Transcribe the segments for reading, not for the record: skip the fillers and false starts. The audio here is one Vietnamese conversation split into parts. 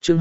chương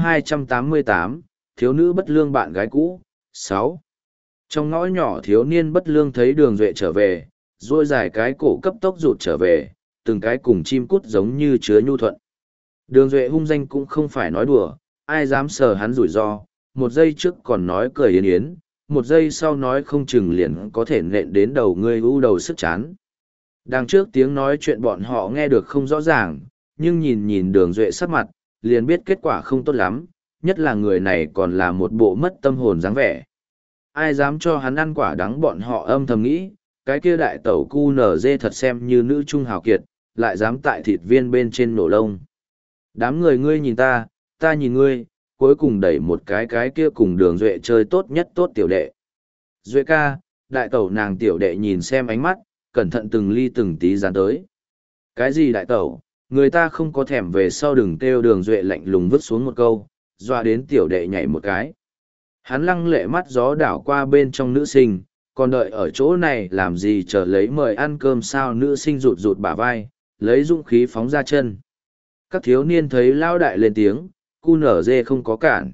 288, thiếu nữ bất lương bạn gái cũ, 6. Trong ngõ nhỏ thiếu niên bất lương thấy Đường Duệ trở về, duỗi dài cái cổ cấp tốc rụt trở về, từng cái cùng chim cút giống như chứa nhu thuận. Đường Duệ hung danh cũng không phải nói đùa, ai dám sờ hắn rủi ro, một giây trước còn nói cười yến yến, một giây sau nói không chừng liền có thể nện đến đầu ngươi u đầu sức chán. Đằng trước tiếng nói chuyện bọn họ nghe được không rõ ràng, nhưng nhìn nhìn Đường Duệ sắc mặt, liền biết kết quả không tốt lắm, nhất là người này còn là một bộ mất tâm hồn dáng vẻ. Ai dám cho hắn ăn quả đắng, bọn họ âm thầm nghĩ, cái kia đại tẩu cu nở dê thật xem như nữ trung hào kiệt, lại dám tại thịt viên bên trên nổ lông. Đám người ngươi nhìn ta, ta nhìn ngươi, cuối cùng đẩy một cái kia cùng Đường Duệ chơi tốt nhất tốt tiểu đệ. Duệ ca, đại tẩu nàng tiểu đệ nhìn xem ánh mắt, cẩn thận từng ly từng tí dán tới. Cái gì đại tẩu, người ta không có thèm, về sau đừng kêu. Đường Duệ lạnh lùng vứt xuống một câu, doa đến tiểu đệ nhảy một cái. Hắn lăng lệ mắt gió đảo qua bên trong nữ sinh, còn đợi ở chỗ này làm gì, chờ lấy mời ăn cơm sao? Nữ sinh rụt rụt bả vai, lấy dũng khí phóng ra chân. Các thiếu niên thấy lao đại lên tiếng, cu nở dê không có cản.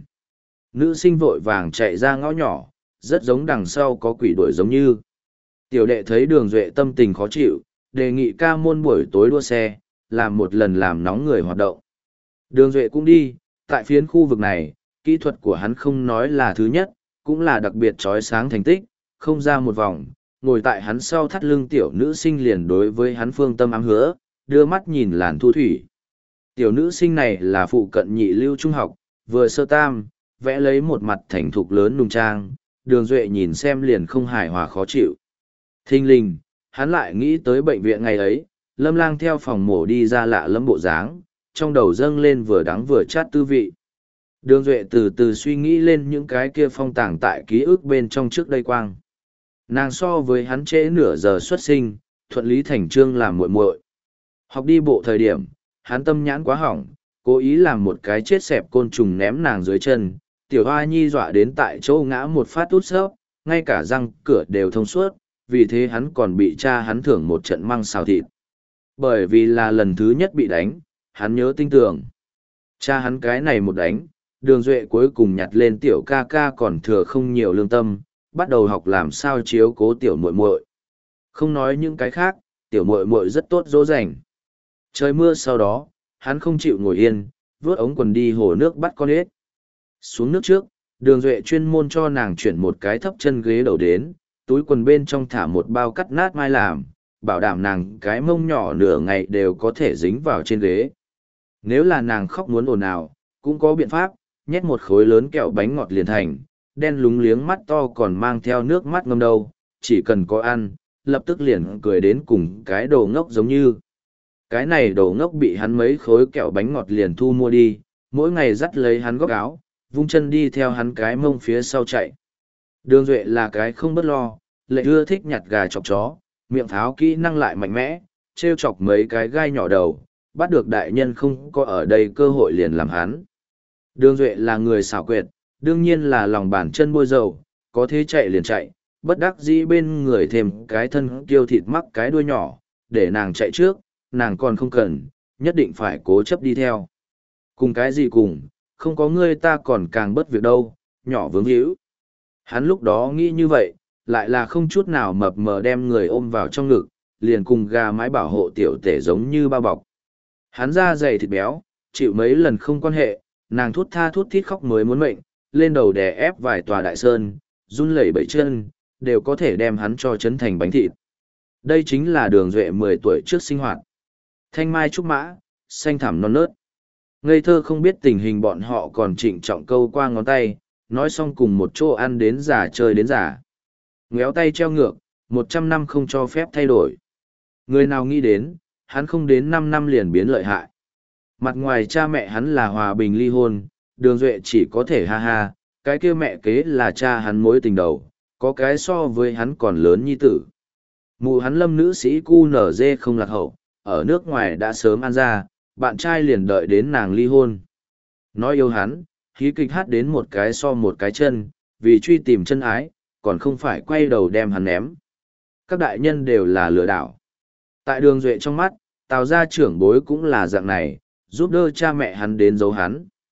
Nữ sinh vội vàng chạy ra ngõ nhỏ, rất giống đằng sau có quỷ đuổi giống như. Tiểu đệ thấy Đường Duệ tâm tình khó chịu, đề nghị ca môn buổi tối đua xe, làm một lần làm nóng người hoạt động. Đường Duệ cũng đi, tại phiến khu vực này, kỹ thuật của hắn không nói là thứ nhất, cũng là đặc biệt trói sáng thành tích, không ra một vòng, ngồi tại hắn sau thắt lưng tiểu nữ sinh liền đối với hắn phương tâm ám hứa, đưa mắt nhìn làn thu thủy. Tiểu nữ sinh này là phụ cận nhị lưu trung học, vừa sơ tam, vẽ lấy một mặt thành thục lớn nùng trang, Đường Duệ nhìn xem liền không hài hòa khó chịu. Thinh linh, hắn lại nghĩ tới bệnh viện ngày ấy, Lâm Lang theo phòng mổ đi ra lạ lẫm bộ dáng, trong đầu dâng lên vừa đắng vừa chát tư vị. Đường Duệ từ từ suy nghĩ lên những cái kia phong tàng tại ký ức bên trong trước đây quang. Nàng so với hắn trễ nửa giờ xuất sinh, thuận lý thành trương làm muội muội. Học đi bộ thời điểm, hắn tâm nhãn quá hỏng, cố ý làm một cái chết xẹp côn trùng ném nàng dưới chân, tiểu hoa nhi dọa đến tại chỗ ngã một phát út sấp, ngay cả răng cửa đều thông suốt, vì thế hắn còn bị cha hắn thưởng một trận măng xào thịt. Bởi vì là lần thứ nhất bị đánh, hắn nhớ tinh tường. Cha hắn cái này một đánh, Đường Duệ cuối cùng nhặt lên tiểu ca ca còn thừa không nhiều lương tâm, bắt đầu học làm sao chiếu cố tiểu muội muội. Không nói những cái khác, tiểu muội muội rất tốt dỗ dành. Trời mưa sau đó, hắn không chịu ngồi yên, vớt ống quần đi hồ nước bắt con ếch. Xuống nước trước, Đường Duệ chuyên môn cho nàng chuyển một cái thấp chân ghế đầu đến, túi quần bên trong thả một bao cắt nát mai làm, bảo đảm nàng cái mông nhỏ nửa ngày đều có thể dính vào trên ghế. Nếu là nàng khóc muốn ồn ào, cũng có biện pháp, nhét một khối lớn kẹo bánh ngọt liền thành, đen lúng liếng mắt to còn mang theo nước mắt ngâm đâu, chỉ cần có ăn, lập tức liền cười đến cùng cái đồ ngốc giống như. Cái này đồ ngốc bị hắn mấy khối kẹo bánh ngọt liền thu mua đi, mỗi ngày dắt lấy hắn góc áo, vung chân đi theo hắn cái mông phía sau chạy. Đường Duệ là cái không bất lo, lại ưa thích nhặt gà chọc chó, miệng pháo kỹ năng lại mạnh mẽ, trêu chọc mấy cái gai nhỏ đầu, bắt được đại nhân không có ở đây cơ hội liền làm hắn. Đường Duệ là người xảo quyệt, đương nhiên là lòng bàn chân bôi dầu, có thế chạy liền chạy, bất đắc dĩ bên người thêm cái thân kiêu thịt mắc cái đuôi nhỏ, để nàng chạy trước, nàng còn không cần, nhất định phải cố chấp đi theo. Cùng cái gì cùng, không có ngươi ta còn càng bất việc đâu, nhỏ vướng hữu. Hắn lúc đó nghĩ như vậy, lại là không chút nào mập mờ đem người ôm vào trong ngực, liền cùng gà mái bảo hộ tiểu tể giống như bao bọc. Hắn da dày thịt béo, chịu mấy lần không quan hệ, nàng thút tha thút thít khóc mới muốn mệnh, lên đầu đè ép vài tòa đại sơn, run lẩy bẩy chân, đều có thể đem hắn cho chấn thành bánh thịt. Đây chính là Đường Duệ 10 tuổi trước sinh hoạt. Thanh mai trúc mã, xanh thẳm non nớt. Ngây thơ không biết tình hình bọn họ còn trịnh trọng câu qua ngón tay, nói xong cùng một chỗ ăn đến già chơi đến già. Ngéo tay treo ngược, 100 năm không cho phép thay đổi. Người nào nghĩ đến, hắn không đến 5 năm liền biến lợi hại. Mặt ngoài cha mẹ hắn là hòa bình ly hôn, Đường Duệ chỉ có thể ha ha, cái kia mẹ kế là cha hắn mối tình đầu, có cái so với hắn còn lớn nhi tử. Mụ hắn Lâm nữ sĩ cu nở dê không lạc hậu, ở nước ngoài đã sớm ăn ra, bạn trai liền đợi đến nàng ly hôn. Nói yêu hắn, hí kịch hát đến một cái so một cái chân, vì truy tìm chân ái, còn không phải quay đầu đem hắn ném. Các đại nhân đều là lừa đảo. Tại Đường Duệ trong mắt, Tào gia trưởng bối cũng là dạng này, giúp đỡ cha mẹ hắn đến giấu hắn.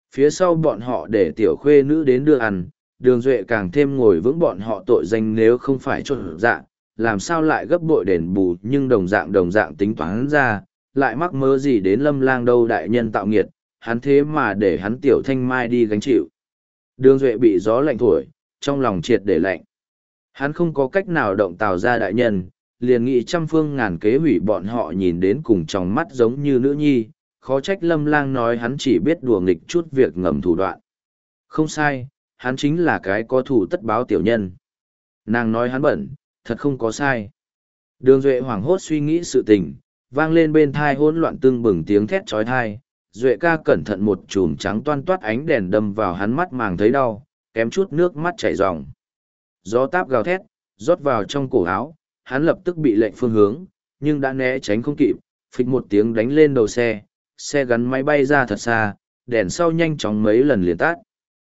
Phía sau bọn họ để tiểu khuê nữ đến đưa ăn, Đường Duệ càng thêm ngồi vững bọn họ tội danh nếu không phải trộn dạng, làm sao lại gấp bội đền bù nhưng đồng dạng tính toán ra, lại mắc mớ gì đến Lâm Lang đâu đại nhân tạo nghiệt, hắn thế mà để hắn tiểu thanh mai đi gánh chịu. Đường Duệ bị gió lạnh thổi, trong lòng triệt để lạnh. Hắn không có cách nào động Tào gia đại nhân, liền nghĩ trăm phương ngàn kế hủy bọn họ nhìn đến cùng trong mắt giống như nữ nhi, khó trách Lâm Lang nói hắn chỉ biết đùa nghịch chút việc ngầm thủ đoạn. Không sai, hắn chính là cái có thủ tất báo tiểu nhân. Nàng nói hắn bẩn, thật không có sai. Đường Duệ hoảng hốt suy nghĩ sự tình, vang lên bên thai hỗn loạn tưng bừng tiếng thét trói thai. Duệ ca cẩn thận một chùm trắng toan toát ánh đèn đâm vào hắn mắt màng thấy đau, kém chút nước mắt chảy ròng. Gió táp gào thét, rót vào trong cổ áo, hắn lập tức bị lệnh phương hướng, nhưng đã né tránh không kịp, phịch một tiếng đánh lên đầu xe, xe gắn máy bay ra thật xa, đèn sau nhanh chóng mấy lần liền tắt.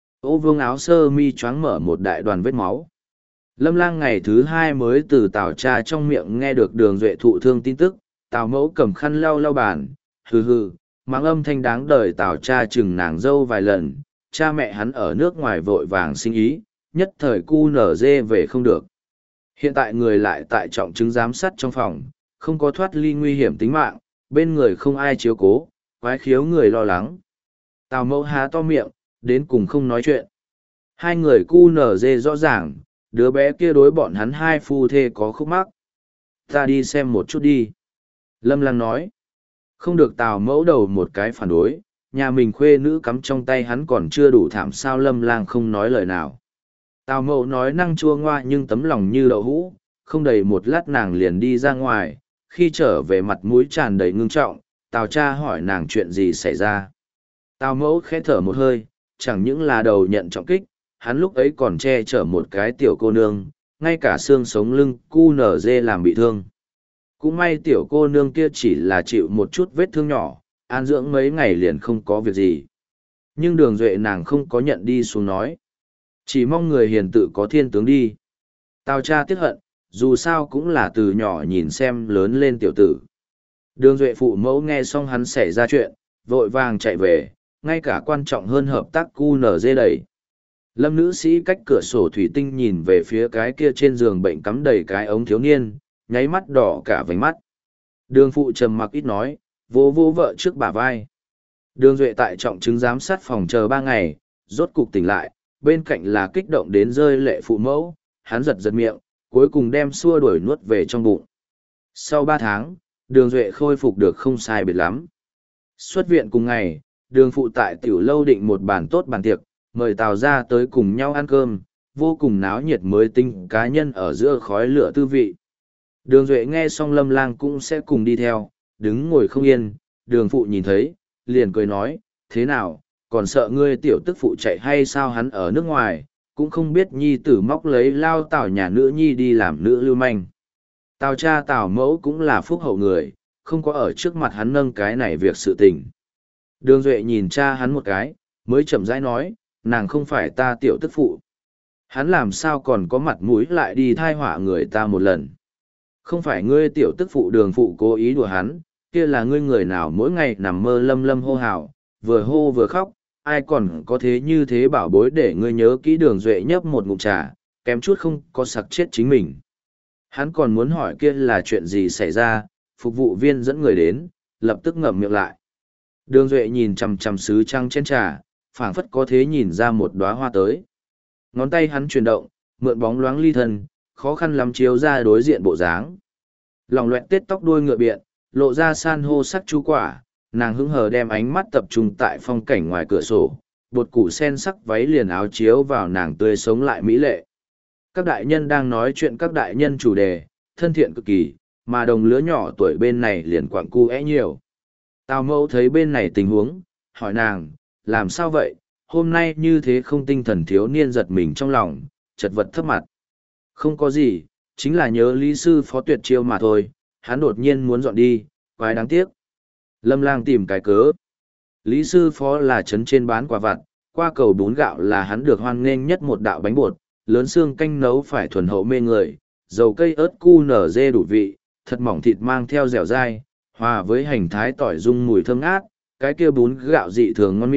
Ô vương áo sơ mi choáng mở một đại đoàn vết máu. Lâm Lang ngày thứ hai mới từ Tào cha trong miệng nghe được Đường Duệ thụ thương tin tức, Tào mẫu cầm khăn lau lau bàn, hừ hừ, mang âm thanh đáng đời Tào cha chừng nàng dâu vài lần, cha mẹ hắn ở nước ngoài vội vàng sinh ý, nhất thời cu nở dê về không được. Hiện tại người lại tại trọng chứng giám sát trong phòng, không có thoát ly nguy hiểm tính mạng, bên người không ai chiếu cố, quái khiếu người lo lắng. Tào mẫu há to miệng, đến cùng không nói chuyện. Hai người cu nở dê rõ ràng, đứa bé kia đối bọn hắn hai phu thê có khúc mắc. Ta đi xem một chút đi. Lâm Lang nói. Không được Tào mẫu đầu một cái phản đối, nhà mình khuê nữ cắm trong tay hắn còn chưa đủ thảm sao Lâm Lang không nói lời nào. Tào mẫu nói năng chua ngoa nhưng tấm lòng như đậu hũ, không đầy một lát nàng liền đi ra ngoài, khi trở về mặt mũi tràn đầy ngưng trọng, Tào cha hỏi nàng chuyện gì xảy ra. Tào mẫu khẽ thở một hơi, chẳng những là đầu nhận trọng kích, hắn lúc ấy còn che chở một cái tiểu cô nương, ngay cả xương sống lưng cu nở dê làm bị thương. Cũng may tiểu cô nương kia chỉ là chịu một chút vết thương nhỏ, an dưỡng mấy ngày liền không có việc gì. Nhưng Đường Duệ nàng không có nhận đi xuống nói. Chỉ mong người hiền tự có thiên tướng đi. Tào cha tiếc hận, dù sao cũng là từ nhỏ nhìn xem lớn lên tiểu tử. Đường Duệ phụ mẫu nghe xong hắn xảy ra chuyện, vội vàng chạy về, ngay cả quan trọng hơn hợp tác cu nở dê đẩy. Lâm nữ sĩ cách cửa sổ thủy tinh nhìn về phía cái kia trên giường bệnh cắm đầy cái ống thiếu niên, nháy mắt đỏ cả vành mắt. Đường phụ trầm mặc ít nói, vô vô vợ trước bả vai. Đường Duệ tại trọng chứng giám sát phòng chờ 3 ngày, rốt cục tỉnh lại, bên cạnh là kích động đến rơi lệ phụ mẫu, hắn giật giật miệng, cuối cùng đem xua đuổi nuốt về trong bụng. Sau 3 tháng, Đường Duệ khôi phục được không sai biệt lắm. Xuất viện cùng ngày, Đường phụ tại tiểu lâu định một bàn tốt bàn tiệc, mời Tào ra tới cùng nhau ăn cơm, vô cùng náo nhiệt mới tinh cá nhân ở giữa khói lửa tư vị. Đường Duệ nghe xong Lâm Lang cũng sẽ cùng đi theo, đứng ngồi không yên, Đường phụ nhìn thấy, liền cười nói, thế nào, còn sợ ngươi tiểu tức phụ chạy hay sao hắn ở nước ngoài, cũng không biết nhi tử móc lấy lao Tào nhà nữ nhi đi làm nữ lưu manh. Tào cha Tào mẫu cũng là phúc hậu người, không có ở trước mặt hắn nâng cái này việc sự tình. Đường Duệ nhìn cha hắn một cái, mới chậm rãi nói, nàng không phải ta tiểu tức phụ. Hắn làm sao còn có mặt mũi lại đi thai họa người ta một lần. Không phải ngươi tiểu tức phụ Đường phụ cố ý đùa hắn, kia là ngươi người nào mỗi ngày nằm mơ lâm lâm hô hào, vừa hô vừa khóc, ai còn có thế như thế bảo bối để ngươi nhớ kỹ Đường Duệ nhấp một ngụm trà, kém chút không có sặc chết chính mình. Hắn còn muốn hỏi kia là chuyện gì xảy ra, phục vụ viên dẫn người đến, lập tức ngậm miệng lại. Đường Duệ nhìn chằm chằm sứ trăng trên trà, phảng phất có thế nhìn ra một đóa hoa tới. Ngón tay hắn chuyển động, mượn bóng loáng ly thân, khó khăn lắm chiếu ra đối diện bộ dáng. Lòng loẹt tết tóc đuôi ngựa biện, lộ ra san hô sắc chú quả, nàng hứng hờ đem ánh mắt tập trung tại phong cảnh ngoài cửa sổ, bột củ sen sắc váy liền áo chiếu vào nàng tươi sống lại mỹ lệ. Các đại nhân đang nói chuyện các đại nhân chủ đề, thân thiện cực kỳ, mà đồng lứa nhỏ tuổi bên này liền quặng cu é nhiều. Tào mẫu thấy bên này tình huống, hỏi nàng, làm sao vậy, hôm nay như thế không tinh thần thiếu niên giật mình trong lòng, chật vật thấp mặt. Không có gì, chính là nhớ lý sư phó tuyệt chiêu mà thôi, hắn đột nhiên muốn dọn đi, quái đáng tiếc. Lâm Lang tìm cái cớ. Lý sư phó là trấn trên bán quả vặt, qua cầu bún gạo là hắn được hoan nghênh nhất một đạo bánh bột, lớn xương canh nấu phải thuần hậu mê người, dầu cây ớt cu nở dê đủ vị, thật mỏng thịt mang theo dẻo dai, hòa với hành thái tỏi dung mùi thơm ngát, cái kia bún gạo dị thường ngon miệng,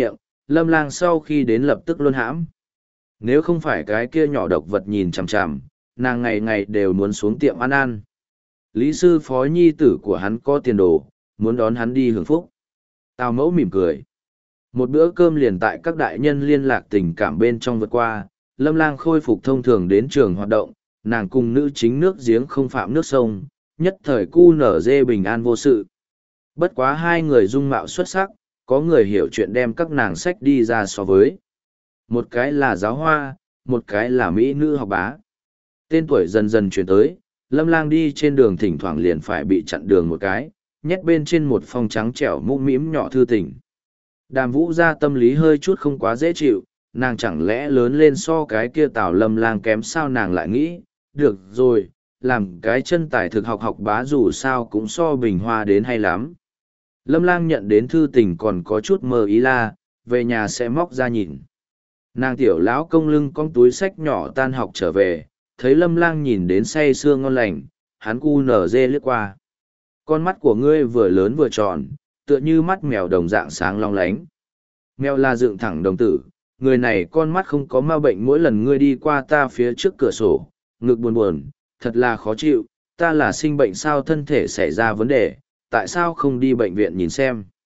Lâm Lang sau khi đến lập tức luôn hãm. Nếu không phải cái kia nhỏ độc vật nhìn chằm chằm, nàng ngày ngày đều muốn xuống tiệm ăn ăn. Lý sư phó nhi tử của hắn có tiền đồ, muốn đón hắn đi hưởng phúc. Tào mẫu mỉm cười. Một bữa cơm liền tại các đại nhân liên lạc tình cảm bên trong vượt qua, Lâm Lang khôi phục thông thường đến trường hoạt động, nàng cùng nữ chính nước giếng không phạm nước sông, nhất thời cu nở dê bình an vô sự. Bất quá hai người dung mạo xuất sắc, có người hiểu chuyện đem các nàng sách đi ra so với. Một cái là giáo hoa, một cái là mỹ nữ học bá. Tên tuổi dần dần chuyển tới, Lâm Lang đi trên đường thỉnh thoảng liền phải bị chặn đường một cái, nhét bên trên một phong trắng trẻo mũm mĩm nhỏ thư tình. Đàm Vũ ra tâm lý hơi chút không quá dễ chịu, nàng chẳng lẽ lớn lên so cái kia Tào Lâm Lang kém sao, nàng lại nghĩ, được rồi, làm cái chân tài thực học học bá dù sao cũng so Bình Hoa đến hay lắm. Lâm Lang nhận đến thư tình còn có chút mơ ý la, về nhà sẽ móc ra nhìn. Nàng tiểu lão công lưng con túi sách nhỏ tan học trở về, thấy Lâm Lang nhìn đến say sưa ngon lành, hắn cu nở dê liếc qua. Con mắt của ngươi vừa lớn vừa tròn, tựa như mắt mèo đồng dạng sáng long lánh. Mèo là dựng thẳng đồng tử, người này con mắt không có ma bệnh, mỗi lần ngươi đi qua ta phía trước cửa sổ, ngực buồn buồn, thật là khó chịu, ta là sinh bệnh sao, thân thể xảy ra vấn đề, tại sao không đi bệnh viện nhìn xem.